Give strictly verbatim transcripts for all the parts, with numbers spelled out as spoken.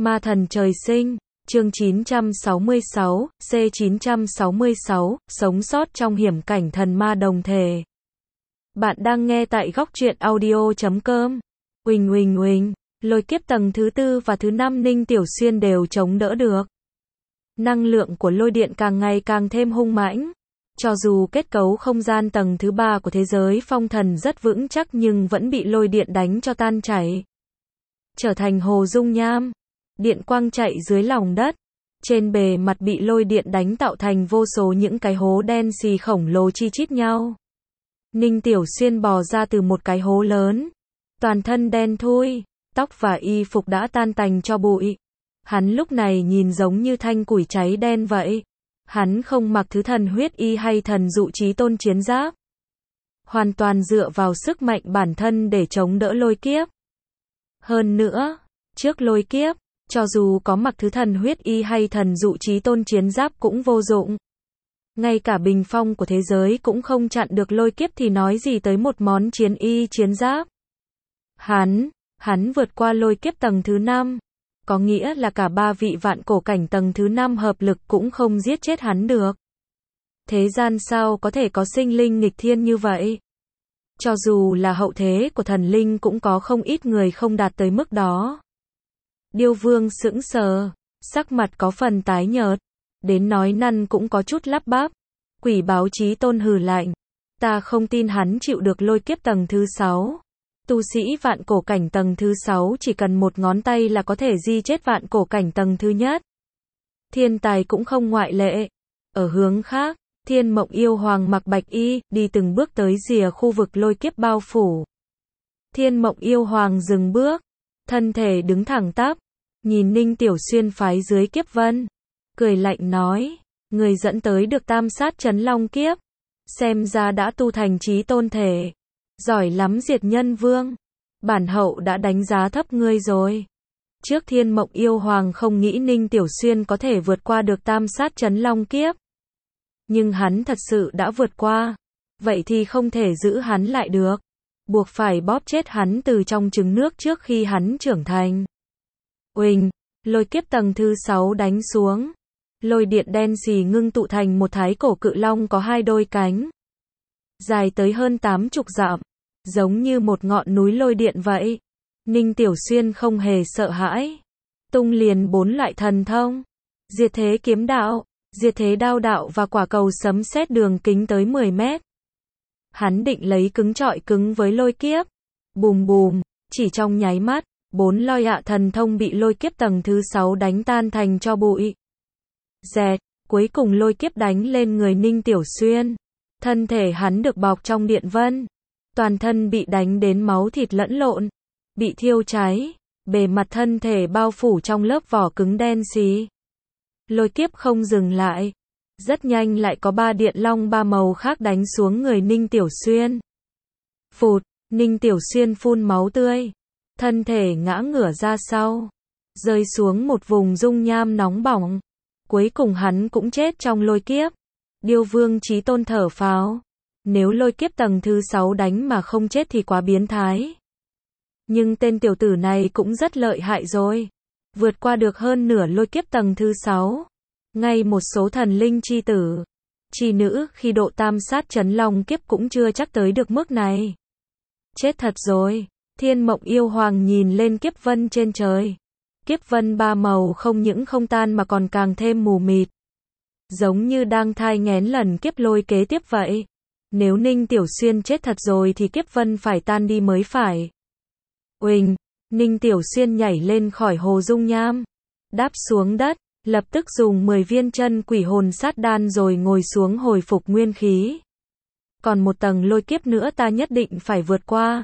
Ma thần trời sinh, chương chín trăm sáu mươi sáu, C chín trăm sáu mươi sáu, sống sót trong hiểm cảnh thần ma đồng thể. Bạn đang nghe tại góc truyện audio chấm com. Uỳnh uỳnh uỳnh, lôi kiếp tầng thứ tư và thứ năm Ninh Tiểu Xuyên đều chống đỡ được. Năng lượng của lôi điện càng ngày càng thêm hung mãnh. Cho dù kết cấu không gian tầng thứ ba của thế giới phong thần rất vững chắc nhưng vẫn bị lôi điện đánh cho tan chảy. Trở thành hồ dung nham. Điện quang chạy dưới lòng đất. Trên bề mặt bị lôi điện đánh tạo thành vô số những cái hố đen xì khổng lồ chi chít nhau. Ninh Tiểu Xuyên bò ra từ một cái hố lớn. Toàn thân đen thui, tóc và y phục đã tan tành cho bụi. Hắn lúc này nhìn giống như thanh củi cháy đen vậy. Hắn không mặc thứ thần huyết y hay thần dụ chí tôn chiến giáp. Hoàn toàn dựa vào sức mạnh bản thân để chống đỡ lôi kiếp. Hơn nữa, trước lôi kiếp, cho dù có mặc thứ thần huyết y hay thần dụ chí tôn chiến giáp cũng vô dụng. Ngay cả bình phong của thế giới cũng không chặn được lôi kiếp thì nói gì tới một món chiến y chiến giáp. Hắn, hắn vượt qua lôi kiếp tầng thứ năm. Có nghĩa là cả ba vị vạn cổ cảnh tầng thứ năm hợp lực cũng không giết chết hắn được. Thế gian sao có thể có sinh linh nghịch thiên như vậy? Cho dù là hậu thế của thần linh cũng có không ít người không đạt tới mức đó. Điêu Vương sững sờ, sắc mặt có phần tái nhợt, đến nói năn cũng có chút lắp bắp. Quỷ báo chí tôn hừ lạnh, ta không tin hắn chịu được lôi kiếp tầng thứ sáu. Tu sĩ vạn cổ cảnh tầng thứ sáu chỉ cần một ngón tay là có thể di chết vạn cổ cảnh tầng thứ nhất. Thiên tài cũng không ngoại lệ. Ở hướng khác, Thiên Mộng Yêu Hoàng mặc bạch y, đi từng bước tới rìa khu vực lôi kiếp bao phủ. Thiên Mộng Yêu Hoàng dừng bước, thân thể đứng thẳng tắp, nhìn Ninh Tiểu Xuyên phái dưới kiếp vân, cười lạnh nói, người dẫn tới được tam sát chấn long kiếp, xem ra đã tu thành chí tôn thể. Giỏi lắm Diệt Nhân Vương. Bản hậu đã đánh giá thấp ngươi rồi. Trước Thiên Mộng Yêu Hoàng không nghĩ Ninh Tiểu Xuyên có thể vượt qua được tam sát chấn long kiếp. Nhưng hắn thật sự đã vượt qua. Vậy thì không thể giữ hắn lại được. Buộc phải bóp chết hắn từ trong trứng nước trước khi hắn trưởng thành. Uỳnh, lôi kiếp tầng thứ sáu đánh xuống. Lôi điện đen xì ngưng tụ thành một thái cổ cự long có hai đôi cánh. Dài tới hơn tám chục dặm. Giống như một ngọn núi lôi điện vậy. Ninh Tiểu Xuyên không hề sợ hãi. Tung liền bốn loại thần thông. Diệt thế kiếm đạo, diệt thế đao đạo và quả cầu sấm sét đường kính tới mười mét. Hắn định lấy cứng trọi cứng với lôi kiếp. Bùm bùm, chỉ trong nháy mắt, bốn lôi ạ thần thông bị lôi kiếp tầng thứ sáu đánh tan thành cho bụi. Dẹt, cuối cùng lôi kiếp đánh lên người Ninh Tiểu Xuyên. Thân thể hắn được bọc trong điện vân. Toàn thân bị đánh đến máu thịt lẫn lộn, bị thiêu cháy, bề mặt thân thể bao phủ trong lớp vỏ cứng đen xì. Lôi kiếp không dừng lại, rất nhanh lại có ba điện long ba màu khác đánh xuống người Ninh Tiểu Xuyên. Phụt, Ninh Tiểu Xuyên phun máu tươi, thân thể ngã ngửa ra sau, rơi xuống một vùng dung nham nóng bỏng. Cuối cùng hắn cũng chết trong lôi kiếp. Điêu Vương chí tôn thở phào. Nếu lôi kiếp tầng thứ sáu đánh mà không chết thì quá biến thái. Nhưng tên tiểu tử này cũng rất lợi hại rồi. Vượt qua được hơn nửa lôi kiếp tầng thứ sáu. Ngay một số thần linh chi tử, chi nữ khi độ tam sát chấn long kiếp cũng chưa chắc tới được mức này. Chết thật rồi. Thiên Mộng Yêu Hoàng nhìn lên kiếp vân trên trời. Kiếp vân ba màu không những không tan mà còn càng thêm mù mịt. Giống như đang thai nghén lần kiếp lôi kế tiếp vậy. Nếu Ninh Tiểu Xuyên chết thật rồi thì kiếp vân phải tan đi mới phải. Uỳnh, Ninh Tiểu Xuyên nhảy lên khỏi hồ dung nham. Đáp xuống đất, lập tức dùng mười viên chân quỷ hồn sát đan rồi ngồi xuống hồi phục nguyên khí. Còn một tầng lôi kiếp nữa ta nhất định phải vượt qua.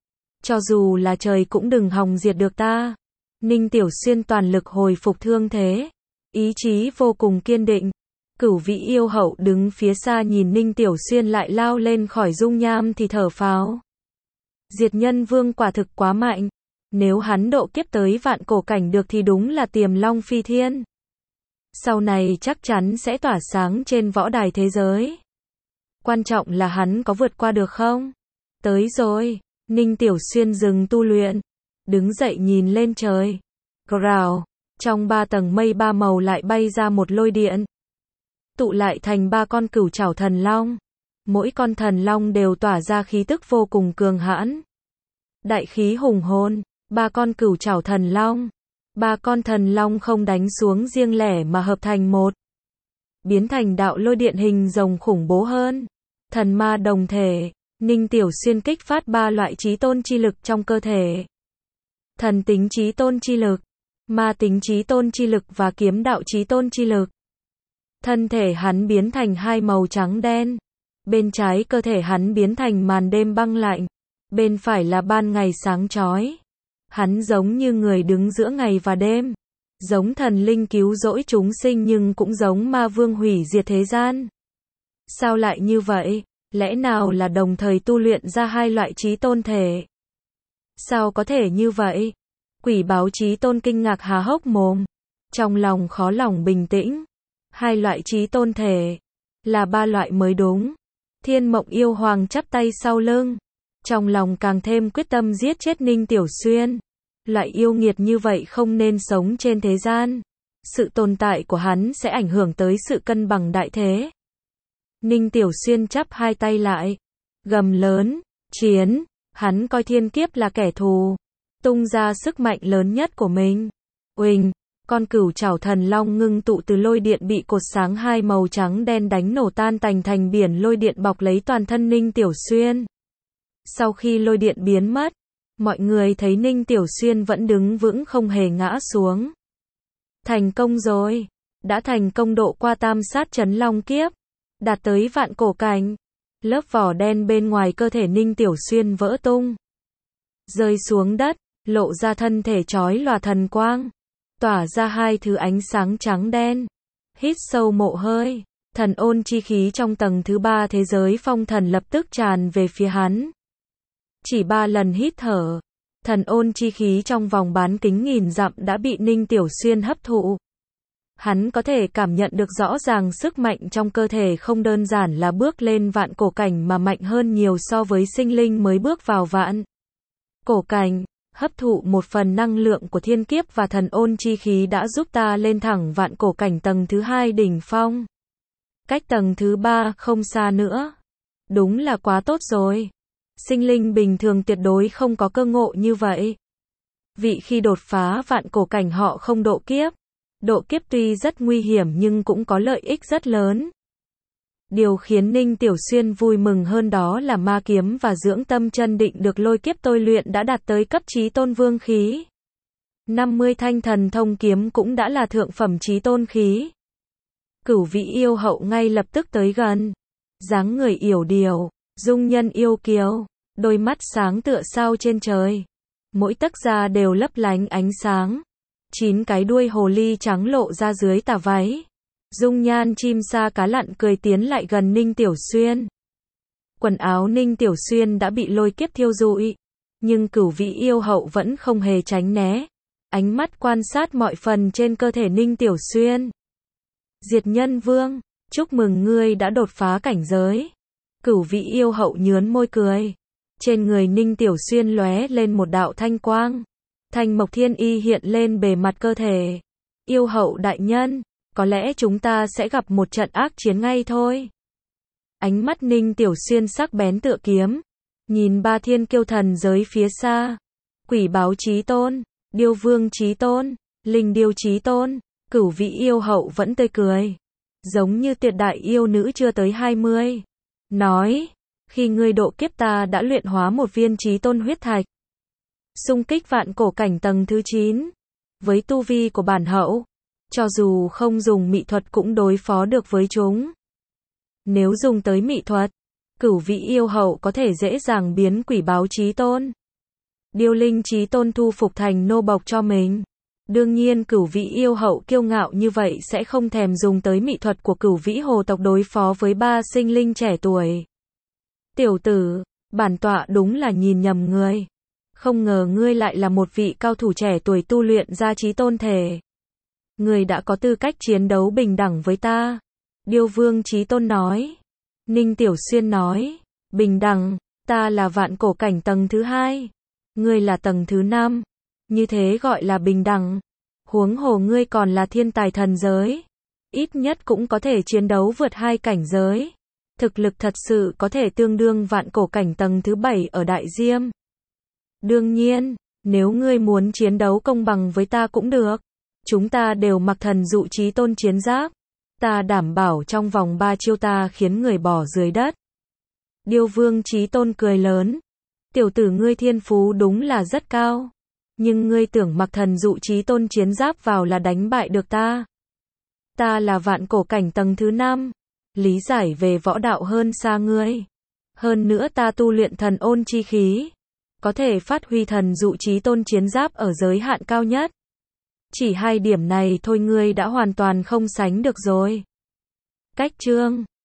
Cho dù là trời cũng đừng hòng diệt được ta. Ninh Tiểu Xuyên toàn lực hồi phục thương thế. Ý chí vô cùng kiên định. Cửu vị yêu hậu đứng phía xa nhìn Ninh Tiểu Xuyên lại lao lên khỏi dung nham thì thở phào. Diệt Nhân Vương quả thực quá mạnh. Nếu hắn độ kiếp tới vạn cổ cảnh được thì đúng là tiềm long phi thiên. Sau này chắc chắn sẽ tỏa sáng trên võ đài thế giới. Quan trọng là hắn có vượt qua được không? Tới rồi. Ninh Tiểu Xuyên dừng tu luyện. Đứng dậy nhìn lên trời. Grào. Trong ba tầng mây ba màu lại bay ra một lôi điện, tụ lại thành ba con cửu trảo thần long. Mỗi con thần long đều tỏa ra khí tức vô cùng cường hãn. Đại khí hùng hồn, ba con cửu trảo thần long. Ba con thần long không đánh xuống riêng lẻ mà hợp thành một, biến thành đạo lôi điện hình rồng khủng bố hơn. Thần ma đồng thể, Ninh Tiểu Xuyên kích phát ba loại chí tôn chi lực trong cơ thể. Thần tính chí tôn chi lực, ma tính chí tôn chi lực và kiếm đạo chí tôn chi lực. Thân thể hắn biến thành hai màu trắng đen. Bên trái cơ thể hắn biến thành màn đêm băng lạnh, bên phải là ban ngày sáng chói. Hắn giống như người đứng giữa ngày và đêm, giống thần linh cứu rỗi chúng sinh nhưng cũng giống ma vương hủy diệt thế gian. Sao lại như vậy? Lẽ nào là đồng thời tu luyện ra hai loại chí tôn thể? Sao có thể như vậy? Quỷ báo chí tôn kinh ngạc há hốc mồm, trong lòng khó lòng bình tĩnh. Hai loại chí tôn thể, là ba loại mới đúng. Thiên Mộng Yêu Hoàng chắp tay sau lưng, trong lòng càng thêm quyết tâm giết chết Ninh Tiểu Xuyên. Loại yêu nghiệt như vậy không nên sống trên thế gian. Sự tồn tại của hắn sẽ ảnh hưởng tới sự cân bằng đại thế. Ninh Tiểu Xuyên chắp hai tay lại, gầm lớn, chiến. Hắn coi thiên kiếp là kẻ thù, tung ra sức mạnh lớn nhất của mình. Uỳnh, con cửu trảo thần long ngưng tụ từ lôi điện bị cột sáng hai màu trắng đen đánh nổ tan tành thành biển lôi điện bọc lấy toàn thân Ninh Tiểu Xuyên. Sau khi lôi điện biến mất, mọi người thấy Ninh Tiểu Xuyên vẫn đứng vững không hề ngã xuống. Thành công rồi, đã thành công độ qua tam sát chấn long kiếp, đạt tới vạn cổ cảnh. Lớp vỏ đen bên ngoài cơ thể Ninh Tiểu Xuyên vỡ tung, rơi xuống đất, lộ ra thân thể chói lòa thần quang, tỏa ra hai thứ ánh sáng trắng đen. Hít sâu một hơi, thần ôn chi khí trong tầng thứ ba thế giới phong thần lập tức tràn về phía hắn. Chỉ ba lần hít thở, thần ôn chi khí trong vòng bán kính nghìn dặm đã bị Ninh Tiểu Xuyên hấp thụ. Hắn có thể cảm nhận được rõ ràng sức mạnh trong cơ thể không đơn giản là bước lên vạn cổ cảnh mà mạnh hơn nhiều so với sinh linh mới bước vào vạn cổ cảnh. Hấp thụ một phần năng lượng của thiên kiếp và thần ôn chi khí đã giúp ta lên thẳng vạn cổ cảnh tầng thứ hai đỉnh phong. Cách tầng thứ ba không xa nữa. Đúng là quá tốt rồi. Sinh linh bình thường tuyệt đối không có cơ ngộ như vậy. Vị khi đột phá vạn cổ cảnh họ không độ kiếp. Độ kiếp tuy rất nguy hiểm nhưng cũng có lợi ích rất lớn. Điều khiến Ninh Tiểu Xuyên vui mừng hơn đó là ma kiếm và dưỡng tâm chân định được lôi kiếp tôi luyện đã đạt tới cấp chí tôn vương khí. năm mươi thanh thần thông kiếm cũng đã là thượng phẩm chí tôn khí. Cửu Vĩ Yêu Hậu ngay lập tức tới gần. Dáng người yểu điệu, dung nhân yêu kiều, đôi mắt sáng tựa sao trên trời. Mỗi tấc da đều lấp lánh ánh sáng. Chín cái đuôi hồ ly trắng lộ ra dưới tà váy. Dung nhan chim sa cá lặn cười tiến lại gần Ninh Tiểu Xuyên. Quần áo Ninh Tiểu Xuyên đã bị lôi kiếp thiêu rụi, nhưng Cửu Vĩ Yêu Hậu vẫn không hề tránh né. Ánh mắt quan sát mọi phần trên cơ thể Ninh Tiểu Xuyên. Diệt Nhân Vương, chúc mừng ngươi đã đột phá cảnh giới. Cửu Vĩ Yêu Hậu nhướn môi cười. Trên người Ninh Tiểu Xuyên lóe lên một đạo thanh quang. Thanh mộc thiên y hiện lên bề mặt cơ thể. Yêu Hậu đại nhân, có lẽ chúng ta sẽ gặp một trận ác chiến ngay thôi. Ánh mắt Ninh Tiểu Xuyên sắc bén tựa kiếm, nhìn ba thiên kiêu thần giới phía xa. Quỷ báo chí tôn, điêu vương chí tôn, linh điêu chí tôn, Cửu Vĩ Yêu Hậu vẫn tươi cười, giống như tuyệt đại yêu nữ chưa tới hai mươi. Nói, khi ngươi độ kiếp ta đã luyện hóa một viên chí tôn huyết thạch. Xung kích vạn cổ cảnh tầng thứ chín. Với tu vi của bản hậu, cho dù không dùng mị thuật cũng đối phó được với chúng. Nếu dùng tới mị thuật, Cửu Vĩ Yêu Hậu có thể dễ dàng biến quỷ báo chí tôn, điêu linh chí tôn thu phục thành nô bộc cho mình. Đương nhiên Cửu Vĩ Yêu Hậu kiêu ngạo như vậy sẽ không thèm dùng tới mị thuật của Cửu Vĩ Hồ tộc đối phó với ba sinh linh trẻ tuổi. Tiểu tử, bản tọa đúng là nhìn nhầm người. Không ngờ ngươi lại là một vị cao thủ trẻ tuổi tu luyện ra chí tôn thể. Ngươi đã có tư cách chiến đấu bình đẳng với ta. Điêu vương chí tôn nói. Ninh Tiểu Xuyên nói. Bình đẳng, ta là vạn cổ cảnh tầng thứ hai. Ngươi là tầng thứ năm. Như thế gọi là bình đẳng. Huống hồ ngươi còn là thiên tài thần giới. Ít nhất cũng có thể chiến đấu vượt hai cảnh giới. Thực lực thật sự có thể tương đương vạn cổ cảnh tầng thứ bảy ở Đại Diêm. Đương nhiên, nếu ngươi muốn chiến đấu công bằng với ta cũng được. Chúng ta đều mặc thần dụ chí tôn chiến giáp. Ta đảm bảo trong vòng ba chiêu ta khiến người bỏ dưới đất. Điêu Vương Chí Tôn cười lớn. Tiểu tử ngươi thiên phú đúng là rất cao. Nhưng ngươi tưởng mặc thần dụ chí tôn chiến giáp vào là đánh bại được ta. Ta là vạn cổ cảnh tầng thứ năm. Lý giải về võ đạo hơn xa ngươi. Hơn nữa ta tu luyện thần ôn chi khí. Có thể phát huy thần dụ chí tôn chiến giáp ở giới hạn cao nhất. Chỉ hai điểm này thôi ngươi đã hoàn toàn không sánh được rồi. Cách chương